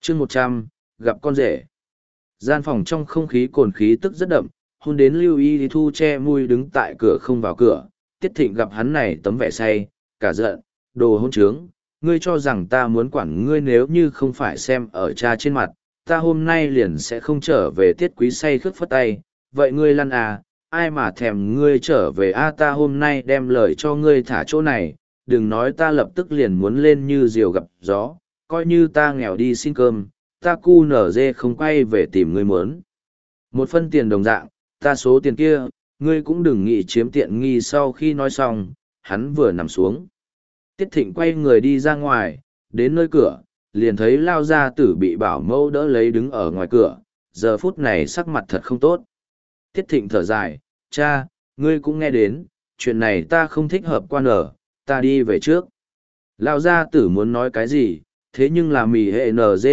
chương 100, gặp con rể. Gian phòng trong không khí cồn khí tức rất đậm, hôn đến Lưu Y Thu che mui đứng tại cửa không vào cửa. Tiết Thịnh gặp hắn này tấm vẻ say, cả giận, đồ hôn trướng. Ngươi cho rằng ta muốn quản ngươi, nếu như không phải xem ở cha trên mặt, ta hôm nay liền sẽ không trở về. Tiết Quý say khướt phất tay, vậy ngươi lăn à, ai mà thèm ngươi trở về a, ta hôm nay đem lời cho ngươi thả chỗ này, đừng nói ta lập tức liền muốn lên như diều gặp gió, coi như ta nghèo đi xin cơm, ta cu nở dê không quay về tìm ngươi muốn. Một phân tiền đồng dạng, ta số tiền kia, ngươi cũng đừng nghĩ chiếm tiện nghi. Sau khi nói xong, hắn vừa nằm xuống. Tiết Thịnh quay người đi ra ngoài, đến nơi cửa, liền thấy Lao Gia Tử bị bảo mẫu đỡ lấy đứng ở ngoài cửa, giờ phút này sắc mặt thật không tốt. Tiết Thịnh thở dài, cha, ngươi cũng nghe đến, chuyện này ta không thích hợp quan ở, ta đi về trước. Lao Gia Tử muốn nói cái gì, thế nhưng là mì hệ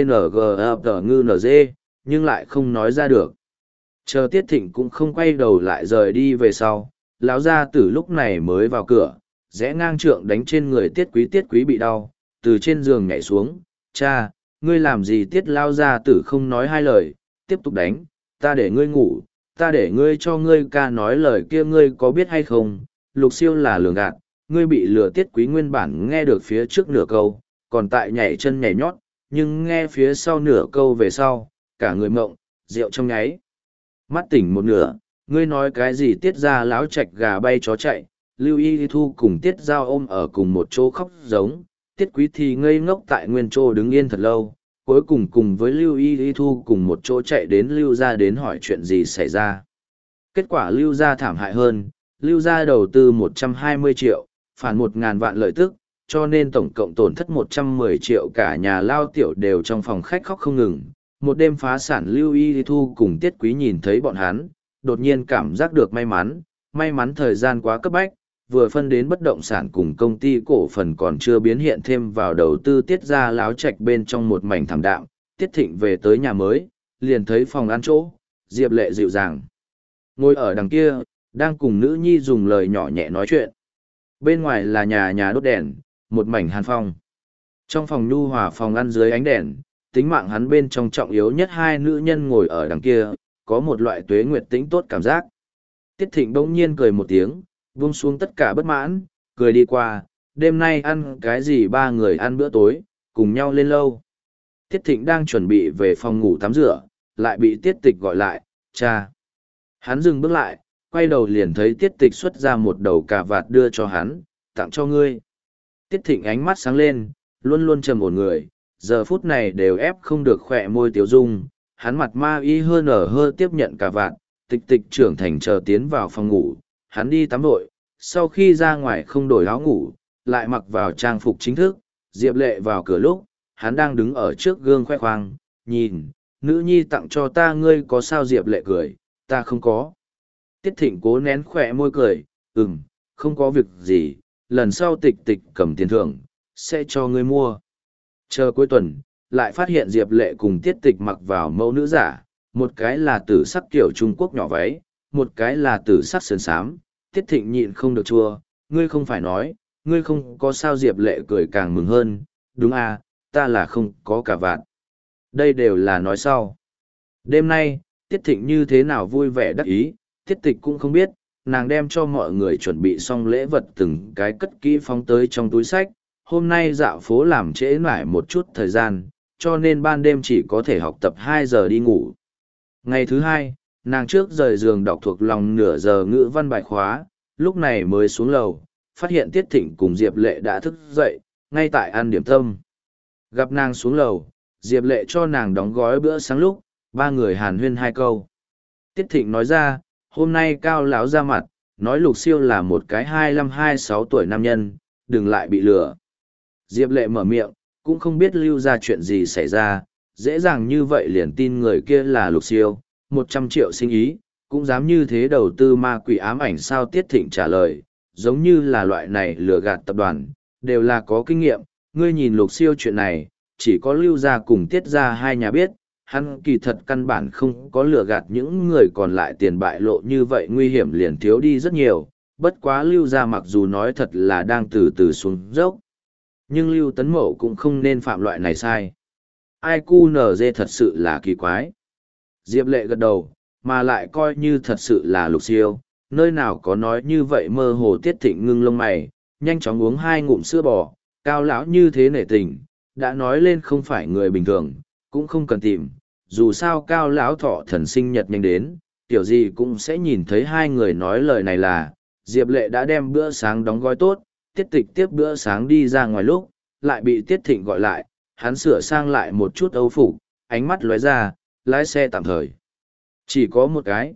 NGNG nhưng lại không nói ra được. Chờ Tiết Thịnh cũng không quay đầu lại rời đi về sau, lão Gia Tử lúc này mới vào cửa, rẽ ngang trượng đánh trên người Tiết Quý bị đau, từ trên giường nhảy xuống, cha, ngươi làm gì? Tiết Lao Gia Tử không nói hai lời, tiếp tục đánh, ta để ngươi ngủ, ta để ngươi cho ngươi ca nói lời kia, ngươi có biết hay không, Lục Siêu là lường gạt, ngươi bị lừa. Tiết Quý nguyên bản nghe được phía trước nửa câu, còn tại nhảy chân nhảy nhót, nhưng nghe phía sau nửa câu về sau, cả người mộng, rượu trong nháy mắt tỉnh một nửa. Ngươi nói cái gì? Tiết ra láo chạch gà bay chó chạy, Lưu Y Thu cùng Tiết Giao ôm ở cùng một chỗ khóc giống. Tiết Quý thì ngây ngốc tại nguyên chỗ đứng yên thật lâu, cuối cùng cùng với Lưu Y Thu cùng một chỗ chạy đến Lưu gia đến hỏi chuyện gì xảy ra. Kết quả Lưu gia thảm hại hơn, Lưu gia đầu tư 120 triệu, phản 1.000 vạn lợi tức, cho nên tổng cộng tổn thất 110 triệu, cả nhà Lao Tiểu đều trong phòng khách khóc không ngừng. Một đêm phá sản. Lưu Y Thu cùng Tiết Quý nhìn thấy bọn hắn, đột nhiên cảm giác được may mắn thời gian quá cấp bách, vừa phân đến bất động sản cùng công ty cổ phần còn chưa biến hiện thêm vào đầu tư Tiết ra láo chạch bên trong một mảnh thảm đạm. Tiết Thịnh về tới nhà mới, liền thấy phòng ăn chỗ, Diệp Lệ dịu dàng ngồi ở đằng kia, đang cùng nữ nhi dùng lời nhỏ nhẹ nói chuyện. Bên ngoài là nhà đốt đèn, một mảnh hàn phong. Trong phòng nhu hòa phòng ăn dưới ánh đèn, tính mạng hắn bên trong trọng yếu nhất hai nữ nhân ngồi ở đằng kia, có một loại tuế nguyệt tĩnh tốt cảm giác. Tiết Thịnh bỗng nhiên cười một tiếng, buông xuống tất cả bất mãn, cười đi qua, đêm nay ăn cái gì? Ba người ăn bữa tối, cùng nhau lên lâu. Tiết Thịnh đang chuẩn bị về phòng ngủ tắm rửa, lại bị Tiết Tịch gọi lại, cha. Hắn dừng bước lại, quay đầu liền thấy Tiết Tịch xuất ra một đầu cà vạt đưa cho hắn, tặng cho ngươi. Tiết Thịnh ánh mắt sáng lên, luôn luôn trầm ổn người, giờ phút này đều ép không được khỏe môi tiếu dung, hắn mặt ma y hơn ở hơ tiếp nhận cà vạt. Tịch Tịch trưởng thành chờ tiến vào phòng ngủ, hắn đi tắm vội, sau khi ra ngoài không đổi áo ngủ, lại mặc vào trang phục chính thức. Diệp Lệ vào cửa lúc, hắn đang đứng ở trước gương khoe khoang, nhìn, nữ nhi tặng cho ta, ngươi có sao? Diệp Lệ cười, ta không có. Tiết Thịnh cố nén khỏe môi cười, không có việc gì, lần sau Tịch Tịch cầm tiền thưởng, sẽ cho ngươi mua. Chờ cuối tuần, lại phát hiện Diệp Lệ cùng Tiết Tịch mặc vào mẫu nữ giả, một cái là tử sắc kiểu Trung Quốc nhỏ váy, một cái là tử sắc sườn xám. Tiết Thịnh nhịn không được chua, ngươi không phải nói, ngươi không có sao? Diệp Lệ cười càng mừng hơn, đúng à, ta là không có cả vạn. Đây đều là nói sau. Đêm nay, Tiết Thịnh như thế nào vui vẻ đắc ý, Tiết Tịch cũng không biết, nàng đem cho mọi người chuẩn bị xong lễ vật từng cái cất kỹ phóng tới trong túi sách. Hôm nay dạo phố làm trễ nải một chút thời gian, cho nên ban đêm chỉ có thể học tập 2 giờ đi ngủ. Ngày thứ hai, nàng trước rời giường đọc thuộc lòng nửa giờ ngữ văn bài khóa, lúc này mới xuống lầu, phát hiện Tiết Thịnh cùng Diệp Lệ đã thức dậy, ngay tại ăn điểm tâm. Gặp nàng xuống lầu, Diệp Lệ cho nàng đóng gói bữa sáng lúc, ba người hàn huyên 2 câu. Tiết Thịnh nói ra, hôm nay Cao lão ra mặt, nói Lục Siêu là một cái 25-26 tuổi nam nhân, đừng lại bị lừa. Diệp Lệ mở miệng, cũng không biết lưu ra chuyện gì xảy ra, dễ dàng như vậy liền tin người kia là Lục Siêu, 100 triệu sinh ý, cũng dám như thế đầu tư ma quỷ ám ảnh sao? Tiết Thịnh trả lời, giống như là loại này lừa gạt tập đoàn, đều là có kinh nghiệm, ngươi nhìn Lục Siêu chuyện này, chỉ có lưu ra cùng Tiết ra hai nhà biết, hắn kỳ thật căn bản không có lừa gạt những người còn lại, tiền bại lộ như vậy nguy hiểm liền thiếu đi rất nhiều. Bất quá lưu ra mặc dù nói thật là đang từ từ xuống dốc, nhưng Lưu Tấn Mậu cũng không nên phạm loại này sai. ai cu nở dê thật sự là kỳ quái. Diệp Lệ gật đầu, mà lại coi như thật sự là Lục Siêu, nơi nào có nói như vậy. Mơ hồ Tiết Thịnh ngưng lông mày, nhanh chóng uống 2 ngụm sữa bò, Cao lão như thế nể tình, đã nói lên không phải người bình thường, cũng không cần tìm, dù sao Cao lão thọ thần sinh nhật nhanh đến, kiểu gì cũng sẽ nhìn thấy hai người nói lời này. Là Diệp Lệ đã đem bữa sáng đóng gói tốt, Tiết Tịch tiếp bữa sáng đi ra ngoài lúc, lại bị Tiết Thịnh gọi lại, hắn sửa sang lại một chút âu phục, ánh mắt lóe ra, lái xe tạm thời. Chỉ có một cái,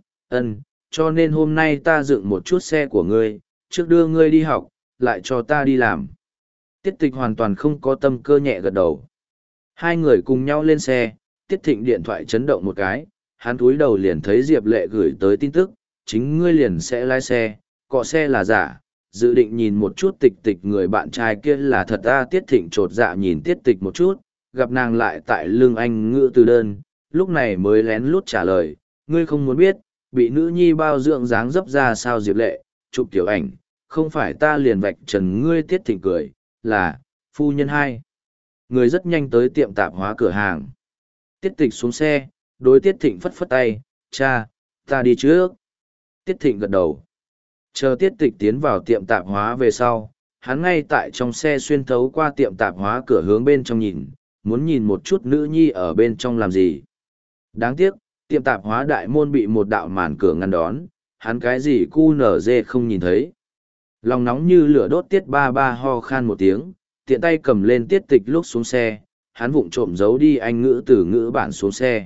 cho nên hôm nay ta dựng một chút xe của ngươi, trước đưa ngươi đi học, lại cho ta đi làm. Tiết Tịch hoàn toàn không có tâm cơ, nhẹ gật đầu. Hai người cùng nhau lên xe, Tiết Thịnh điện thoại chấn động một cái, hắn cúi đầu liền thấy Diệp Lệ gửi tới tin tức, chính ngươi liền sẽ lái xe, cọ xe là giả, dự định nhìn một chút Tịch Tịch người bạn trai kia là thật. Tiết Thịnh chột dạ nhìn Tiết Tịch một chút, gặp nàng lại tại lưng anh ngữ từ đơn, lúc này mới lén lút trả lời, ngươi không muốn biết, bị nữ nhi bao dưỡng dáng dấp ra sao. Diệp Lệ, chụp tiểu ảnh, không phải ta liền vạch trần ngươi. Tiết Thịnh cười, là, phu nhân hai. Người rất nhanh tới tiệm tạp hóa cửa hàng. Tiết Tịch xuống xe, đối Tiết Thịnh phất phất tay, cha, ta đi trước. Tiết Thịnh gật đầu. Chờ Tiết Tịch tiến vào tiệm tạp hóa về sau, hắn ngay tại trong xe xuyên thấu qua tiệm tạp hóa cửa hướng bên trong nhìn, muốn nhìn một chút nữ nhi ở bên trong làm gì. Đáng tiếc, tiệm tạp hóa đại môn bị một đạo màn cửa ngăn đón, hắn cái gì cu nở dê không nhìn thấy. Lòng nóng như lửa đốt, Tiết ba ba ho khan một tiếng, tiện tay cầm lên Tiết Tịch lúc xuống xe, hắn vụng trộm giấu đi anh ngữ từ ngữ bản xuống xe.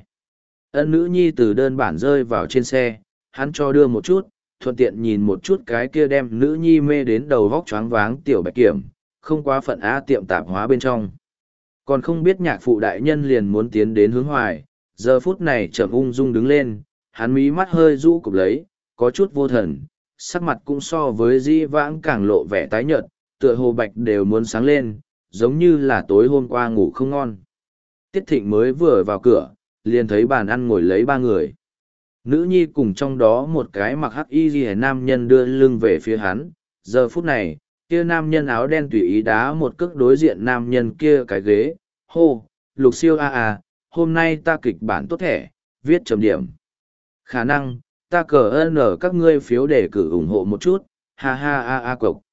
Nữ nhi từ đơn bản rơi vào trên xe, hắn cho đưa một chút, thuận tiện nhìn một chút cái kia đem nữ nhi mê đến đầu vóc choáng váng tiểu bạch kiểm, không quá phận tiệm tạp hóa bên trong. Còn không biết nhạc phụ đại nhân liền muốn tiến đến hướng hoài, giờ phút này chậm ung dung đứng lên, hắn mí mắt hơi rũ cụp lấy, có chút vô thần, sắc mặt cũng so với di vãng càng lộ vẻ tái nhợt, tựa hồ bạch đều muốn sáng lên, giống như là tối hôm qua ngủ không ngon. Tiết Thịnh mới vừa vào cửa, liền thấy bàn ăn ngồi lấy 3 người. Nữ nhi cùng trong đó một cái mặc hắc y ghi nam nhân đưa lưng về phía hắn, giờ phút này, kia nam nhân áo đen tùy ý đá một cước đối diện nam nhân kia cái ghế, hô, Lục Siêu hôm nay ta kịch bản tốt thẻ, viết chấm điểm. Khả năng, ta cờ ơn ở các ngươi phiếu để cử ủng hộ một chút, ha ha cộc.